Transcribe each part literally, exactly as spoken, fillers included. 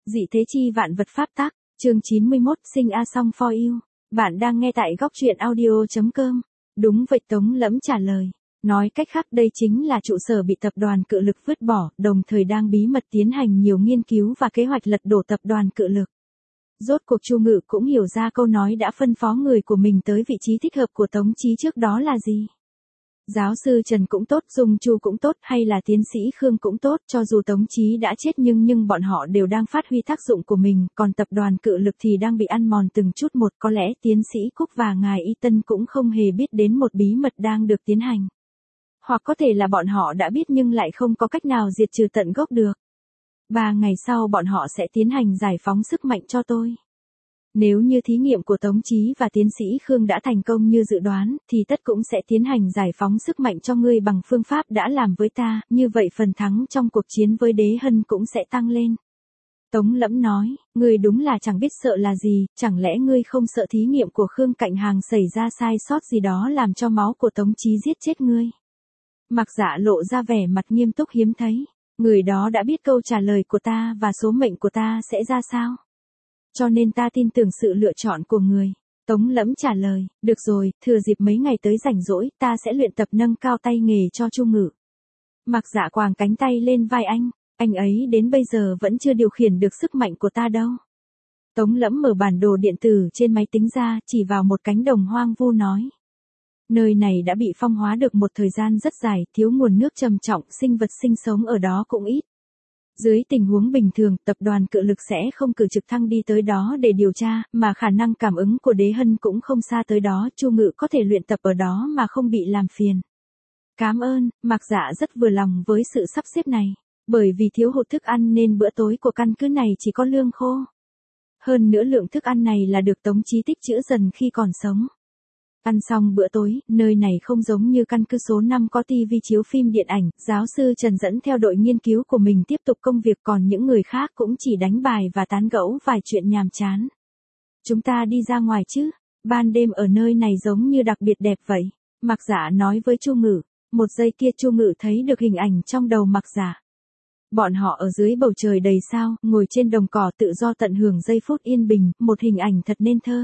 Dị thế chi vạn vật pháp tắc, chương chín mươi mốt, sinh a song for you. Bạn đang nghe tại góc truyện audio chấm com. Đúng vậy, Tống Lẫm trả lời. Nói cách khác đây chính là trụ sở bị tập đoàn Cự Lực vứt bỏ, đồng thời đang bí mật tiến hành nhiều nghiên cứu và kế hoạch lật đổ tập đoàn Cự Lực. Rốt cuộc Chu Ngự cũng hiểu ra câu nói đã phân phó người của mình tới vị trí thích hợp của Tống Chí trước đó là gì. Giáo sư Trần cũng tốt, Dung Chu cũng tốt, hay là tiến sĩ Khương cũng tốt, cho dù Tống Chí đã chết nhưng nhưng bọn họ đều đang phát huy tác dụng của mình, còn tập đoàn Cự Lực thì đang bị ăn mòn từng chút một. Có lẽ tiến sĩ Cúc và ngài Y Tân cũng không hề biết đến một bí mật đang được tiến hành. Hoặc có thể là bọn họ đã biết nhưng lại không có cách nào diệt trừ tận gốc được. Ba ngày sau bọn họ sẽ tiến hành giải phóng sức mạnh cho tôi. Nếu như thí nghiệm của Tống Chí và tiến sĩ Khương đã thành công như dự đoán, thì tất cũng sẽ tiến hành giải phóng sức mạnh cho ngươi bằng phương pháp đã làm với ta, như vậy phần thắng trong cuộc chiến với Đế Hân cũng sẽ tăng lên. Tống Lẫm nói, ngươi đúng là chẳng biết sợ là gì, chẳng lẽ ngươi không sợ thí nghiệm của Khương Cạnh Hàng xảy ra sai sót gì đó làm cho máu của Tống Chí giết chết ngươi. Mạc Dạ lộ ra vẻ mặt nghiêm túc hiếm thấy, người đó đã biết câu trả lời của ta và số mệnh của ta sẽ ra sao. Cho nên ta tin tưởng sự lựa chọn của người. Tống Lẫm trả lời, được rồi, thừa dịp mấy ngày tới rảnh rỗi, ta sẽ luyện tập nâng cao tay nghề cho Chu Ngự. Mạc Dạ quàng cánh tay lên vai anh, anh ấy đến bây giờ vẫn chưa điều khiển được sức mạnh của ta đâu. Tống Lẫm mở bản đồ điện tử trên máy tính ra, chỉ vào một cánh đồng hoang vu nói. Nơi này đã bị phong hóa được một thời gian rất dài, thiếu nguồn nước trầm trọng, sinh vật sinh sống ở đó cũng ít. Dưới tình huống bình thường, tập đoàn Cự Lực sẽ không cử trực thăng đi tới đó để điều tra, mà khả năng cảm ứng của Đế Hân cũng không xa tới đó, Chu Ngự có thể luyện tập ở đó mà không bị làm phiền. Cảm ơn, Mạc Dạ rất vừa lòng với sự sắp xếp này, bởi vì thiếu hụt thức ăn nên bữa tối của căn cứ này chỉ có lương khô. Hơn nữa lượng thức ăn này là được Tống Chí tích trữ dần khi còn sống. Ăn xong bữa tối, nơi này không giống như căn cứ số năm có tivi chiếu phim điện ảnh, giáo sư Trần dẫn theo đội nghiên cứu của mình tiếp tục công việc, còn những người khác cũng chỉ đánh bài và tán gẫu vài chuyện nhàm chán. Chúng ta đi ra ngoài chứ, ban đêm ở nơi này giống như đặc biệt đẹp vậy, Mạc Dạ nói với Chu Ngự. Một giây kia Chu Ngự thấy được hình ảnh trong đầu Mạc Dạ. Bọn họ ở dưới bầu trời đầy sao, ngồi trên đồng cỏ tự do tận hưởng giây phút yên bình, một hình ảnh thật nên thơ.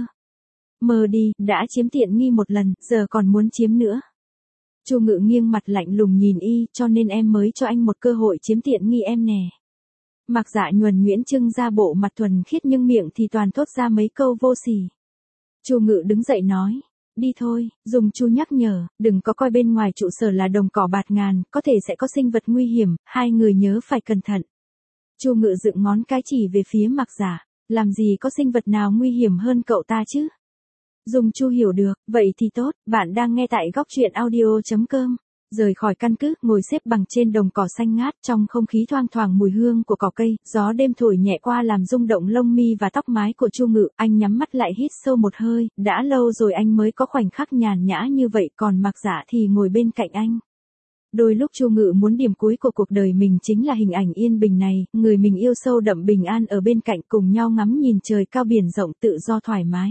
Mơ đi, đã chiếm tiện nghi một lần, giờ còn muốn chiếm nữa. Chu Ngự nghiêng mặt lạnh lùng nhìn y, cho nên em mới cho anh một cơ hội chiếm tiện nghi em nè. Mạc Dạ nhuần nhuyễn trưng ra bộ mặt thuần khiết nhưng miệng thì toàn thốt ra mấy câu vô sỉ. Chu Ngự đứng dậy nói, đi thôi, Dung Chu nhắc nhở, đừng có coi bên ngoài trụ sở là đồng cỏ bạt ngàn, có thể sẽ có sinh vật nguy hiểm, hai người nhớ phải cẩn thận. Chu Ngự dựng ngón cái chỉ về phía Mạc Dạ, làm gì có sinh vật nào nguy hiểm hơn cậu ta chứ? Dung Chu hiểu được, vậy thì tốt, bạn đang nghe tại góc truyện audio chấm com. Rời khỏi căn cứ, ngồi xếp bằng trên đồng cỏ xanh ngát, trong không khí thoang thoảng mùi hương của cỏ cây, gió đêm thổi nhẹ qua làm rung động lông mi và tóc mái của Chu Ngự, anh nhắm mắt lại hít sâu một hơi, đã lâu rồi anh mới có khoảnh khắc nhàn nhã như vậy, còn Mạc Dạ thì ngồi bên cạnh anh. Đôi lúc Chu Ngự muốn điểm cuối của cuộc đời mình chính là hình ảnh yên bình này, người mình yêu sâu đậm bình an ở bên cạnh cùng nhau ngắm nhìn trời cao biển rộng tự do thoải mái.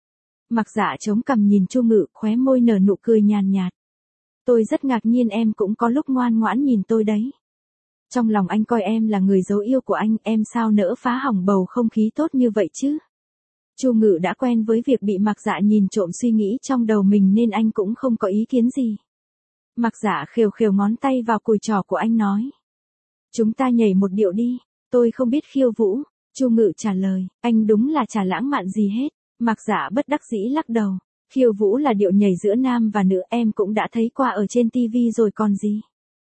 Mạc Dạ chống cằm nhìn Chu Ngự, khóe môi nở nụ cười nhàn nhạt. Tôi rất ngạc nhiên em cũng có lúc ngoan ngoãn nhìn tôi đấy. Trong lòng anh coi em là người dấu yêu của anh, em sao nỡ phá hỏng bầu không khí tốt như vậy chứ? Chu Ngự đã quen với việc bị Mạc Dạ nhìn trộm suy nghĩ trong đầu mình nên anh cũng không có ý kiến gì. Mạc Dạ khều khều ngón tay vào cùi trỏ của anh nói. Chúng ta nhảy một điệu đi, tôi không biết khiêu vũ. Chu Ngự trả lời, anh đúng là chả lãng mạn gì hết. Mạc Dạ bất đắc dĩ lắc đầu, khiêu vũ là điệu nhảy giữa nam và nữ, em cũng đã thấy qua ở trên tivi rồi còn gì.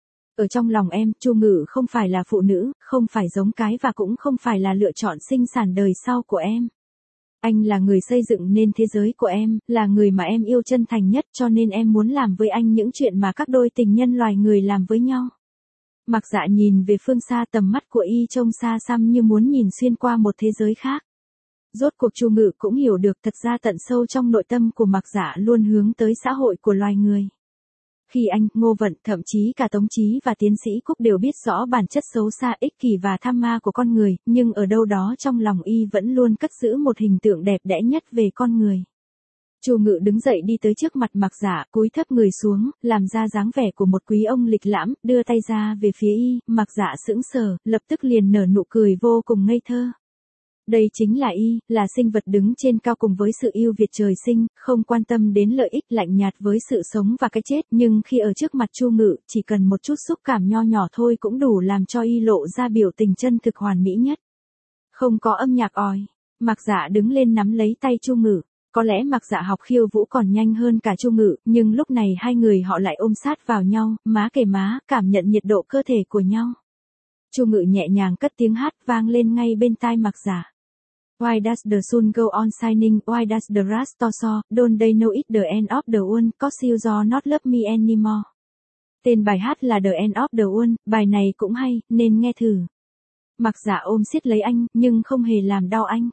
Ở trong lòng em, Chu Ngự không phải là phụ nữ, không phải giống cái và cũng không phải là lựa chọn sinh sản đời sau của em. Anh là người xây dựng nên thế giới của em, là người mà em yêu chân thành nhất, cho nên em muốn làm với anh những chuyện mà các đôi tình nhân loài người làm với nhau. Mạc Dạ nhìn về phương xa, tầm mắt của y trông xa xăm như muốn nhìn xuyên qua một thế giới khác. Rốt cuộc Chu Ngự cũng hiểu được thật ra tận sâu trong nội tâm của Mạc Dạ luôn hướng tới xã hội của loài người. Khi anh, Ngô Vận, thậm chí cả Tống Chí và tiến sĩ Cúc đều biết rõ bản chất xấu xa ích kỷ và tham ma của con người, nhưng ở đâu đó trong lòng y vẫn luôn cất giữ một hình tượng đẹp đẽ nhất về con người. Chu Ngự đứng dậy đi tới trước mặt Mạc Dạ, cúi thấp người xuống, làm ra dáng vẻ của một quý ông lịch lãm, đưa tay ra về phía y, Mạc Dạ sững sờ, lập tức liền nở nụ cười vô cùng ngây thơ. Đây chính là y, là sinh vật đứng trên cao cùng với sự yêu Việt trời sinh, không quan tâm đến lợi ích, lạnh nhạt với sự sống và cái chết, nhưng khi ở trước mặt Chu Ngự, chỉ cần một chút xúc cảm nho nhỏ thôi cũng đủ làm cho y lộ ra biểu tình chân thực hoàn mỹ nhất. Không có âm nhạc òi, Mạc Dạ đứng lên nắm lấy tay Chu Ngự. Có lẽ Mạc Dạ học khiêu vũ còn nhanh hơn cả Chu Ngự, nhưng lúc này hai người họ lại ôm sát vào nhau, má kề má, cảm nhận nhiệt độ cơ thể của nhau. Chu Ngự nhẹ nhàng cất tiếng hát vang lên ngay bên tai Mạc Dạ. Why does the sun go on shining, why does the grass to so, don't they know it's the end of the world, cause you do not love me anymore. Tên bài hát là The End of the World, bài này cũng hay, nên nghe thử. Mạc Dạ ôm siết lấy anh, nhưng không hề làm đau anh.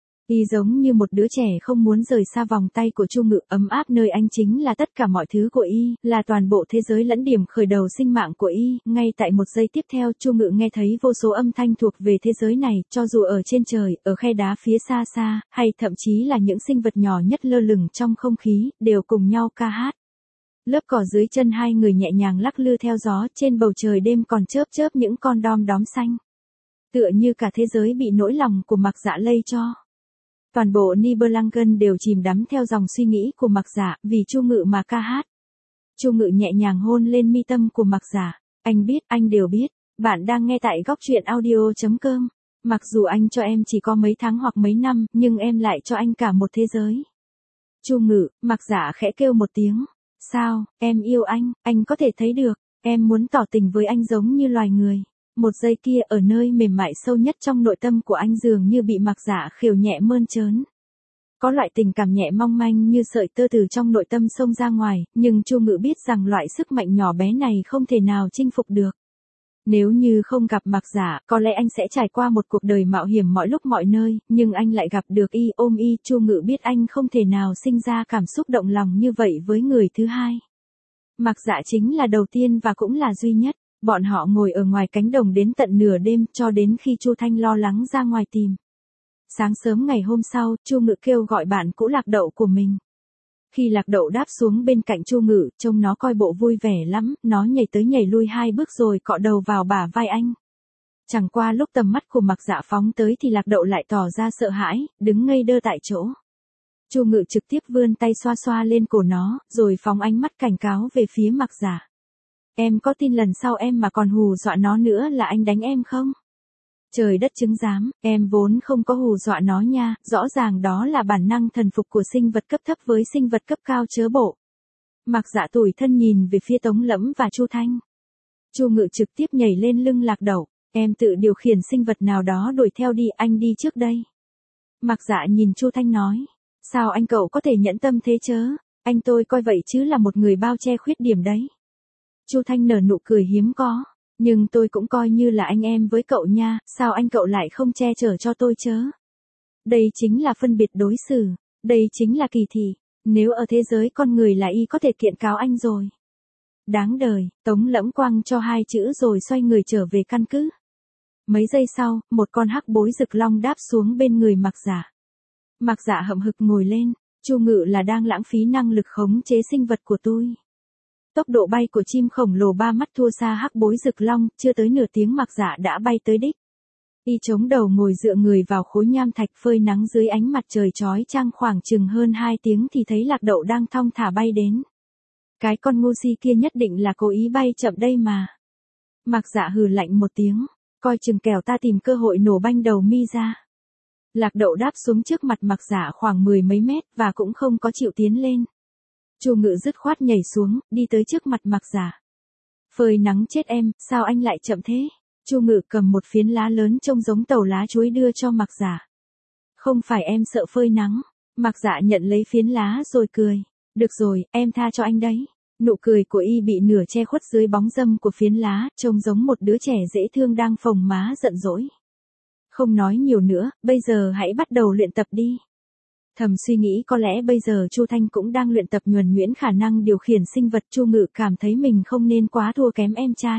Y giống như một đứa trẻ không muốn rời xa vòng tay của Chu Ngự, ấm áp nơi anh chính là tất cả mọi thứ của y, là toàn bộ thế giới lẫn điểm khởi đầu sinh mạng của y. Ngay tại một giây tiếp theo, Chu Ngự nghe thấy vô số âm thanh thuộc về thế giới này, cho dù ở trên trời, ở khe đá phía xa xa, hay thậm chí là những sinh vật nhỏ nhất lơ lửng trong không khí, đều cùng nhau ca hát. Lớp cỏ dưới chân hai người nhẹ nhàng lắc lư theo gió, trên bầu trời đêm còn chớp chớp những con đom đóm xanh. Tựa như cả thế giới bị nỗi lòng của Mạc Dạ lây cho. Toàn bộ Nibelungen đều chìm đắm theo dòng suy nghĩ của Mạc Dạ, vì Chu Ngự mà ca hát. Chu Ngự nhẹ nhàng hôn lên mi tâm của Mạc Dạ. Anh biết, anh đều biết. Bạn đang nghe tại góc truyện audio chấm com. Mặc dù anh cho em chỉ có mấy tháng hoặc mấy năm, nhưng em lại cho anh cả một thế giới. Chu Ngự, Mạc Dạ khẽ kêu một tiếng. Sao, em yêu anh, anh có thể thấy được. Em muốn tỏ tình với anh giống như loài người. Một giây kia ở nơi mềm mại sâu nhất trong nội tâm của anh dường như bị Mạc Dạ khều nhẹ mơn trớn. Có loại tình cảm nhẹ mong manh như sợi tơ từ trong nội tâm xông ra ngoài, nhưng Chu Ngự biết rằng loại sức mạnh nhỏ bé này không thể nào chinh phục được. Nếu như không gặp Mạc Dạ, có lẽ anh sẽ trải qua một cuộc đời mạo hiểm mọi lúc mọi nơi, nhưng anh lại gặp được y, ôm y. Chu Ngự biết anh không thể nào sinh ra cảm xúc động lòng như vậy với người thứ hai. Mạc Dạ chính là đầu tiên và cũng là duy nhất. Bọn họ ngồi ở ngoài cánh đồng đến tận nửa đêm, cho đến khi Chu Thanh lo lắng ra ngoài tìm. Sáng sớm ngày hôm sau, Chu Ngự kêu gọi bạn cũ Lạc Đậu của mình. Khi Lạc Đậu đáp xuống bên cạnh Chu Ngự, trông nó coi bộ vui vẻ lắm, nó nhảy tới nhảy lui hai bước rồi cọ đầu vào bả vai anh. Chẳng qua lúc tầm mắt của Mạc Dạ phóng tới thì Lạc Đậu lại tỏ ra sợ hãi, đứng ngây đơ tại chỗ. Chu Ngự trực tiếp vươn tay xoa xoa lên cổ nó, rồi phóng ánh mắt cảnh cáo về phía Mạc Dạ. Em có tin lần sau em mà còn hù dọa nó nữa là anh đánh em không? Trời đất chứng giám, em vốn không có hù dọa nó nha, rõ ràng đó là bản năng thần phục của sinh vật cấp thấp với sinh vật cấp cao chớ bộ. Mạc Dạ tủi thân nhìn về phía Tống Lẫm và Chu Thanh. Chu Ngự trực tiếp nhảy lên lưng Lạc Đậu, em tự điều khiển sinh vật nào đó đuổi theo đi, anh đi trước đây. Mạc Dạ nhìn Chu Thanh nói, sao anh cậu có thể nhẫn tâm thế chớ, anh tôi coi vậy chứ là một người bao che khuyết điểm đấy. Chu Thanh nở nụ cười hiếm có, nhưng tôi cũng coi như là anh em với cậu nha, sao anh cậu lại không che chở cho tôi chớ? Đây chính là phân biệt đối xử, đây chính là kỳ thị, nếu ở thế giới con người là y có thể kiện cáo anh rồi. Đáng đời, Tống Lẫm quăng cho hai chữ rồi xoay người trở về căn cứ. Mấy giây sau, một con hắc bối rực long đáp xuống bên người Mạc Dạ. Mạc Dạ hậm hực ngồi lên, Chu Ngự là đang lãng phí năng lực khống chế sinh vật của tôi. Tốc độ bay của chim khổng lồ ba mắt thua xa hắc bối rực long, chưa tới nửa tiếng Mạc Dạ đã bay tới đích. Y chống đầu ngồi dựa người vào khối nham thạch phơi nắng dưới ánh mặt trời chói chang khoảng chừng hơn hai tiếng thì thấy Lạc Đậu đang thong thả bay đến. Cái con ngu si kia nhất định là cố ý bay chậm đây mà. Mạc Dạ hừ lạnh một tiếng, coi chừng kẻo ta tìm cơ hội nổ banh đầu mi ra. Lạc Đậu đáp xuống trước mặt Mạc Dạ khoảng mười mấy mét và cũng không có chịu tiến lên. Chu Ngự dứt khoát nhảy xuống, đi tới trước mặt Mạc Dạ. Phơi nắng chết em, sao anh lại chậm thế? Chu Ngự cầm một phiến lá lớn trông giống tàu lá chuối đưa cho Mạc Dạ. Không phải em sợ phơi nắng. Mạc Dạ nhận lấy phiến lá rồi cười. Được rồi, em tha cho anh đấy. Nụ cười của y bị nửa che khuất dưới bóng râm của phiến lá, trông giống một đứa trẻ dễ thương đang phồng má giận dỗi. Không nói nhiều nữa, bây giờ hãy bắt đầu luyện tập đi. Thầm suy nghĩ có lẽ bây giờ Chu Thanh cũng đang luyện tập nhuần nhuyễn khả năng điều khiển sinh vật. Chu Ngự cảm thấy mình không nên quá thua kém em trai.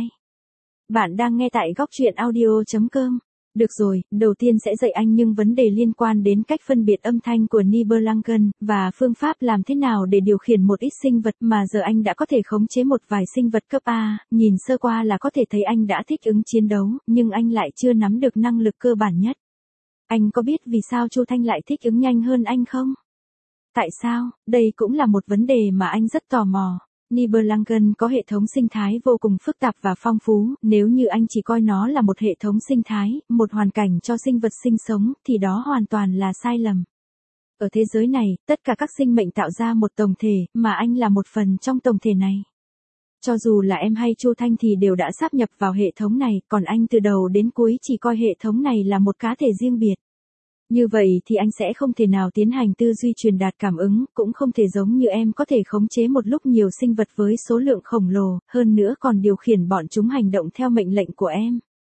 Bạn đang nghe tại góc truyện audio chấm com. Được rồi, đầu tiên sẽ dạy anh những vấn đề liên quan đến cách phân biệt âm thanh của Nibelungen, và phương pháp làm thế nào để điều khiển một ít sinh vật mà giờ anh đã có thể khống chế một vài sinh vật cấp A, nhìn sơ qua là có thể thấy anh đã thích ứng chiến đấu, nhưng anh lại chưa nắm được năng lực cơ bản nhất. Anh có biết vì sao Chu Thanh lại thích ứng nhanh hơn anh không? Tại sao? Đây cũng là một vấn đề mà anh rất tò mò. Nibelungen có hệ thống sinh thái vô cùng phức tạp và phong phú, nếu như anh chỉ coi nó là một hệ thống sinh thái, một hoàn cảnh cho sinh vật sinh sống, thì đó hoàn toàn là sai lầm. Ở thế giới này, tất cả các sinh mệnh tạo ra một tổng thể, mà anh là một phần trong tổng thể này. Cho dù là em hay Chu Thanh thì đều đã sáp nhập vào hệ thống này, còn anh từ đầu đến cuối chỉ coi hệ thống này là một cá thể riêng biệt. Như vậy thì anh sẽ không thể nào tiến hành tư duy truyền đạt cảm ứng, cũng không thể giống như em có thể khống chế một lúc nhiều sinh vật với số lượng khổng lồ, hơn nữa còn điều khiển bọn chúng hành động theo mệnh lệnh của em.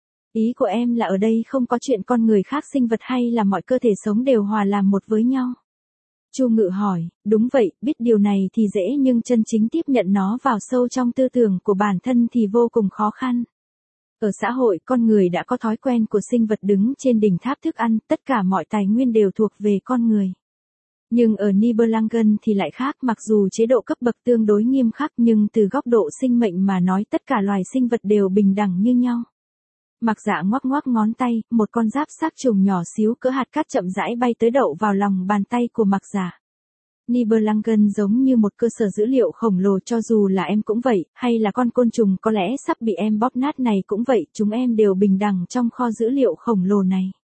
Ý của em là ở đây không có chuyện con người khác sinh vật hay là mọi cơ thể sống đều hòa làm một với nhau. Chu Ngự hỏi, đúng vậy, biết điều này thì dễ nhưng chân chính tiếp nhận nó vào sâu trong tư tưởng của bản thân thì vô cùng khó khăn. Ở xã hội, con người đã có thói quen của sinh vật đứng trên đỉnh tháp thức ăn, tất cả mọi tài nguyên đều thuộc về con người. Nhưng ở Nibelungen thì lại khác, mặc dù chế độ cấp bậc tương đối nghiêm khắc nhưng từ góc độ sinh mệnh mà nói tất cả loài sinh vật đều bình đẳng như nhau. Mặc Dạ ngoắc ngoắc ngón tay, một con giáp xác trùng nhỏ xíu cỡ hạt cát chậm rãi bay tới đậu vào lòng bàn tay của Mặc Dạ. Nibelungen giống như một cơ sở dữ liệu khổng lồ, cho dù là em cũng vậy, hay là con côn trùng có lẽ sắp bị em bóp nát này cũng vậy, chúng em đều bình đẳng trong kho dữ liệu khổng lồ này.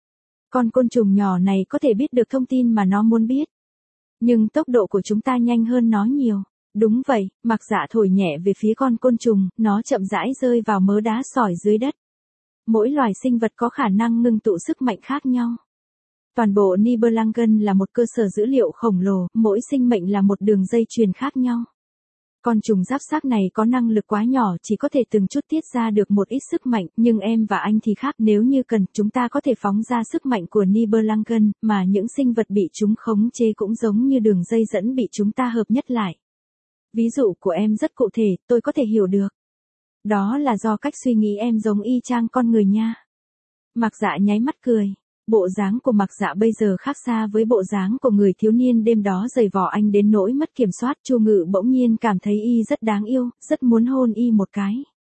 Con côn trùng nhỏ này có thể biết được thông tin mà nó muốn biết. Nhưng tốc độ của chúng ta nhanh hơn nó nhiều. Đúng vậy, Mặc Dạ thổi nhẹ về phía con côn trùng, nó chậm rãi rơi vào mớ đá sỏi dưới đất. Mỗi loài sinh vật có khả năng ngưng tụ sức mạnh khác nhau. Toàn bộ Nibelungen là một cơ sở dữ liệu khổng lồ, mỗi sinh mệnh là một đường dây chuyền khác nhau. Con trùng giáp xác này có năng lực quá nhỏ, chỉ có thể từng chút tiết ra được một ít sức mạnh, nhưng em và anh thì khác, nếu như cần, chúng ta có thể phóng ra sức mạnh của Nibelungen, mà những sinh vật bị chúng khống chế cũng giống như đường dây dẫn bị chúng ta hợp nhất lại. Ví dụ của em rất cụ thể, tôi có thể hiểu được. Đó là do cách suy nghĩ em giống y chang con người nha. Mặc Dạ nháy mắt cười. Bộ dáng của Mặc Dạ bây giờ khác xa với bộ dáng của người thiếu niên đêm đó giày vò anh đến nỗi mất kiểm soát. Chu Ngự bỗng nhiên cảm thấy y rất đáng yêu, rất muốn hôn y một cái.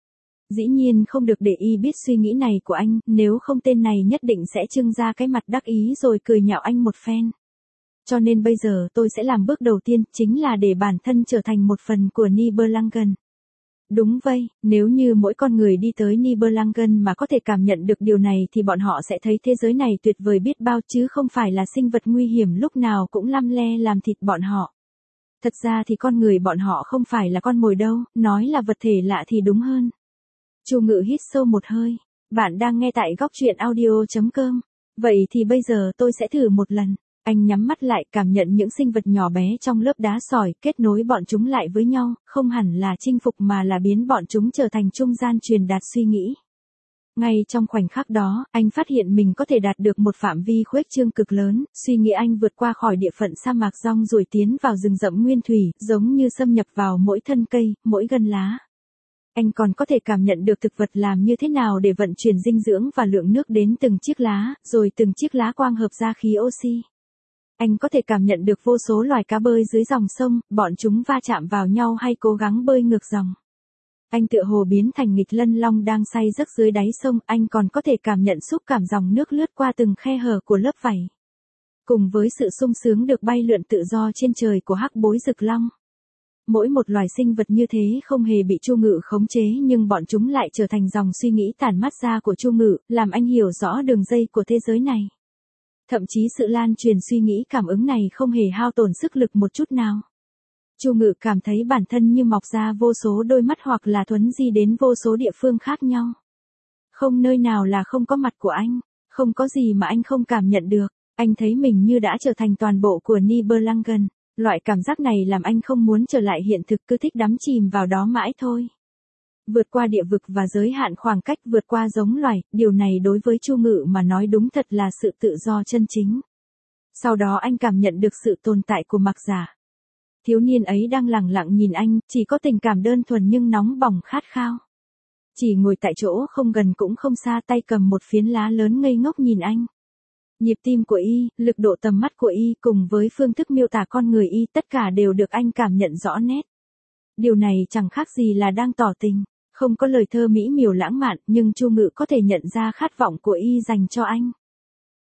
Dĩ nhiên không được để y biết suy nghĩ này của anh, nếu không tên này nhất định sẽ trưng ra cái mặt đắc ý rồi cười nhạo anh một phen. Cho nên bây giờ tôi sẽ làm bước đầu tiên, chính là để bản thân trở thành một phần của Nibelungen. Đúng vậy, nếu như mỗi con người đi tới Nibelungen mà có thể cảm nhận được điều này thì bọn họ sẽ thấy thế giới này tuyệt vời biết bao, chứ không phải là sinh vật nguy hiểm lúc nào cũng lăm le làm thịt bọn họ. Thật ra thì con người bọn họ không phải là con mồi đâu, nói là vật thể lạ thì đúng hơn. Chu Ngự hít sâu một hơi. Bạn đang nghe tại góc truyện audio chấm com. Vậy thì bây giờ tôi sẽ thử một lần. Anh nhắm mắt lại, cảm nhận những sinh vật nhỏ bé trong lớp đá sỏi, kết nối bọn chúng lại với nhau, không hẳn là chinh phục mà là biến bọn chúng trở thành trung gian truyền đạt suy nghĩ. Ngay trong khoảnh khắc đó, anh phát hiện mình có thể đạt được một phạm vi khuếch trương cực lớn, suy nghĩ anh vượt qua khỏi địa phận sa mạc rong ruổi tiến vào rừng rậm nguyên thủy, giống như xâm nhập vào mỗi thân cây, mỗi gân lá. Anh còn có thể cảm nhận được thực vật làm như thế nào để vận chuyển dinh dưỡng và lượng nước đến từng chiếc lá, rồi từng chiếc lá quang hợp ra khí oxy. Anh có thể cảm nhận được vô số loài cá bơi dưới dòng sông, bọn chúng va chạm vào nhau hay cố gắng bơi ngược dòng. Anh tựa hồ biến thành nghịch lân long đang say giấc dưới đáy sông, anh còn có thể cảm nhận xúc cảm dòng nước lướt qua từng khe hở của lớp vảy. Cùng với sự sung sướng được bay lượn tự do trên trời của hắc bối rực long. Mỗi một loài sinh vật như thế không hề bị Chu Ngự khống chế nhưng bọn chúng lại trở thành dòng suy nghĩ tản mát ra của Chu Ngự, làm anh hiểu rõ đường dây của thế giới này. Thậm chí sự lan truyền suy nghĩ cảm ứng này không hề hao tổn sức lực một chút nào. Chu Ngự cảm thấy bản thân như mọc ra vô số đôi mắt hoặc là thuấn di đến vô số địa phương khác nhau. Không nơi nào là không có mặt của anh, không có gì mà anh không cảm nhận được. Anh thấy mình như đã trở thành toàn bộ của Nibelungen. Loại cảm giác này làm anh không muốn trở lại hiện thực, cứ thích đắm chìm vào đó mãi thôi. Vượt qua địa vực và giới hạn khoảng cách, vượt qua giống loài, điều này đối với Chu Ngự mà nói đúng thật là sự tự do chân chính. Sau đó anh cảm nhận được sự tồn tại của Mặc Dạ. Thiếu niên ấy đang lẳng lặng nhìn anh, chỉ có tình cảm đơn thuần nhưng nóng bỏng khát khao. Chỉ ngồi tại chỗ không gần cũng không xa, tay cầm một phiến lá lớn ngây ngốc nhìn anh. Nhịp tim của y, lực độ tầm mắt của y cùng với phương thức miêu tả con người y tất cả đều được anh cảm nhận rõ nét. Điều này chẳng khác gì là đang tỏ tình, không có lời thơ mỹ miều lãng mạn nhưng Chu Ngự có thể nhận ra khát vọng của y dành cho anh.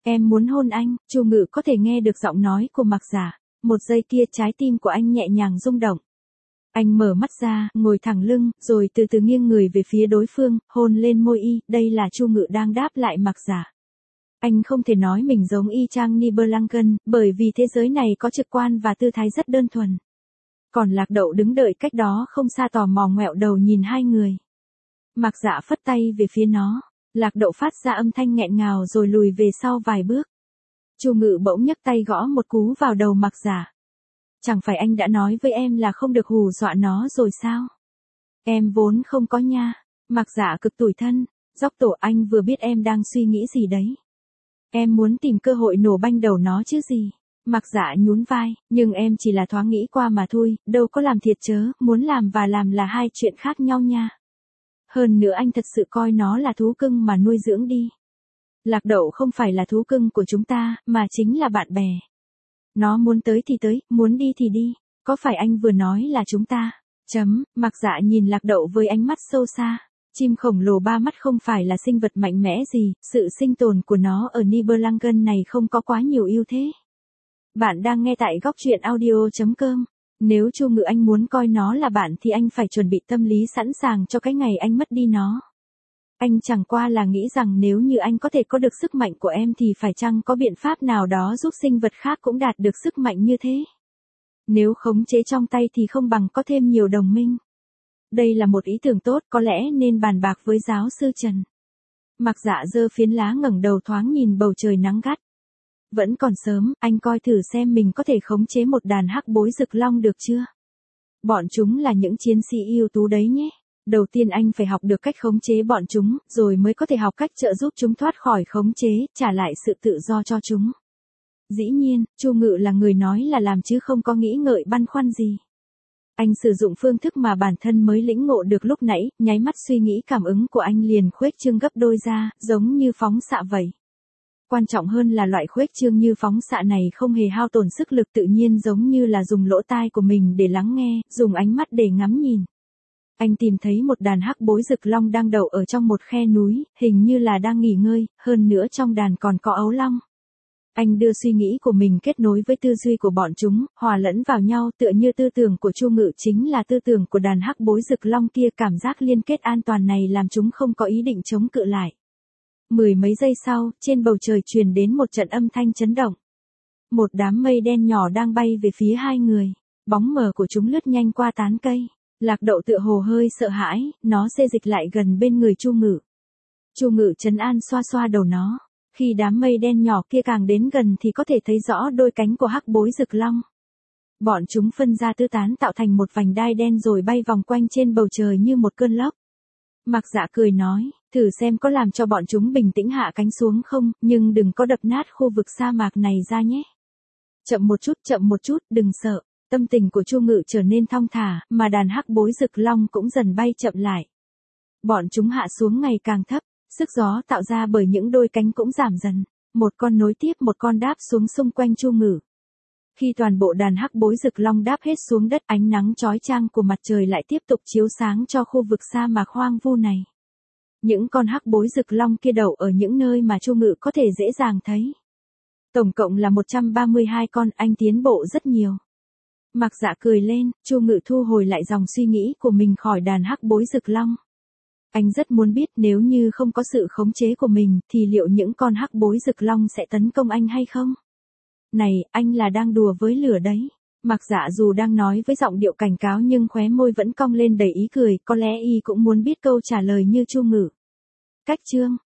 Em muốn hôn anh. Chu Ngự có thể nghe được giọng nói của Mạc Dạ. Một giây kia trái tim của anh nhẹ nhàng rung động. Anh mở mắt ra, ngồi thẳng lưng, rồi từ từ nghiêng người về phía đối phương, hôn lên môi y. Đây là Chu Ngự đang đáp lại Mạc Dạ. Anh không thể nói mình giống y chang Nibelungen, bởi vì thế giới này có trực quan và tư thái rất đơn thuần. Còn Lạc Đậu đứng đợi cách đó không xa tò mò ngoẹo đầu nhìn hai người. Mạc Dạ phất tay về phía nó. Lạc Đậu phát ra âm thanh nghẹn ngào rồi lùi về sau vài bước. Chu Ngự bỗng nhấc tay gõ một cú vào đầu Mạc Dạ. Chẳng phải anh đã nói với em là không được hù dọa nó rồi sao? Em vốn không có nha. Mạc Dạ cực tủi thân. Dốc tổ, anh vừa biết em đang suy nghĩ gì đấy. Em muốn tìm cơ hội nổ banh đầu nó chứ gì. Mạc Dạ nhún vai, nhưng em chỉ là thoáng nghĩ qua mà thôi, đâu có làm thiệt chớ, muốn làm và làm là hai chuyện khác nhau nha. Hơn nữa anh thật sự coi nó là thú cưng mà nuôi dưỡng đi. Lạc Đậu không phải là thú cưng của chúng ta, mà chính là bạn bè. Nó muốn tới thì tới, muốn đi thì đi. Có phải anh vừa nói là chúng ta? Chấm, Mạc Dạ nhìn Lạc Đậu với ánh mắt sâu xa. Chim khổng lồ ba mắt không phải là sinh vật mạnh mẽ gì, sự sinh tồn của nó ở Nibelungen này không có quá nhiều ưu thế. Bạn đang nghe tại góc truyện audio chấm com. Nếu Chu Ngự anh muốn coi nó là bạn thì anh phải chuẩn bị tâm lý sẵn sàng cho cái ngày anh mất đi nó. Anh chẳng qua là nghĩ rằng nếu như anh có thể có được sức mạnh của em thì phải chăng có biện pháp nào đó giúp sinh vật khác cũng đạt được sức mạnh như thế. Nếu khống chế trong tay thì không bằng có thêm nhiều đồng minh. Đây là một ý tưởng tốt, có lẽ nên bàn bạc với giáo sư Trần. Mạc Dạ giơ phiến lá ngẩng đầu thoáng nhìn bầu trời nắng gắt. Vẫn còn sớm, anh coi thử xem mình có thể khống chế một đàn hắc bối rực long được chưa? Bọn chúng là những chiến sĩ ưu tú đấy nhé. Đầu tiên anh phải học được cách khống chế bọn chúng, rồi mới có thể học cách trợ giúp chúng thoát khỏi khống chế, trả lại sự tự do cho chúng. Dĩ nhiên, Chu Ngự là người nói là làm chứ không có nghĩ ngợi băn khoăn gì. Anh sử dụng phương thức mà bản thân mới lĩnh ngộ được lúc nãy, nháy mắt suy nghĩ cảm ứng của anh liền khuếch trương gấp đôi ra, giống như phóng xạ vậy. Quan trọng hơn là loại khuếch trương như phóng xạ này không hề hao tổn sức lực, tự nhiên giống như là dùng lỗ tai của mình để lắng nghe, dùng ánh mắt để ngắm nhìn. Anh tìm thấy một đàn hắc bối rực long đang đậu ở trong một khe núi, hình như là đang nghỉ ngơi, hơn nữa trong đàn còn có ấu long. Anh đưa suy nghĩ của mình kết nối với tư duy của bọn chúng, hòa lẫn vào nhau tựa như tư tưởng của Chu Ngự chính là tư tưởng của đàn hắc bối rực long kia. Cảm giác liên kết an toàn này làm chúng không có ý định chống cự lại. Mười mấy giây sau, trên bầu trời truyền đến một trận âm thanh chấn động. Một đám mây đen nhỏ đang bay về phía hai người. Bóng mờ của chúng lướt nhanh qua tán cây. Lạc Đậu tựa hồ hơi sợ hãi, nó xê dịch lại gần bên người Chu Ngự. Chu Ngự trấn an xoa xoa đầu nó. Khi đám mây đen nhỏ kia càng đến gần thì có thể thấy rõ đôi cánh của hắc bối rực long. Bọn chúng phân ra tứ tán tạo thành một vành đai đen rồi bay vòng quanh trên bầu trời như một cơn lốc. Mạc Dạ cười nói, thử xem có làm cho bọn chúng bình tĩnh hạ cánh xuống không, nhưng đừng có đập nát khu vực sa mạc này ra nhé. Chậm một chút, chậm một chút, đừng sợ. Tâm tình của Chu Ngự trở nên thong thả, mà đàn hắc bối rực long cũng dần bay chậm lại. Bọn chúng hạ xuống ngày càng thấp, sức gió tạo ra bởi những đôi cánh cũng giảm dần. Một con nối tiếp một con đáp xuống xung quanh Chu Ngự. Khi toàn bộ đàn hắc bối rực long đáp hết xuống đất, ánh nắng chói chang của mặt trời lại tiếp tục chiếu sáng cho khu vực sa mạc hoang vu này. Những con hắc bối rực long kia đậu ở những nơi mà Chu Ngự có thể dễ dàng thấy. Tổng cộng là một trăm ba mươi hai con, anh tiến bộ rất nhiều. Mạc Dạ cười lên, Chu Ngự thu hồi lại dòng suy nghĩ của mình khỏi đàn hắc bối rực long. Anh rất muốn biết nếu như không có sự khống chế của mình thì liệu những con hắc bối rực long sẽ tấn công anh hay không? Này, anh là đang đùa với lửa đấy. Mạc Dạ dù đang nói với giọng điệu cảnh cáo nhưng khóe môi vẫn cong lên đầy ý cười, có lẽ y cũng muốn biết câu trả lời như Chu Ngự. Cách chương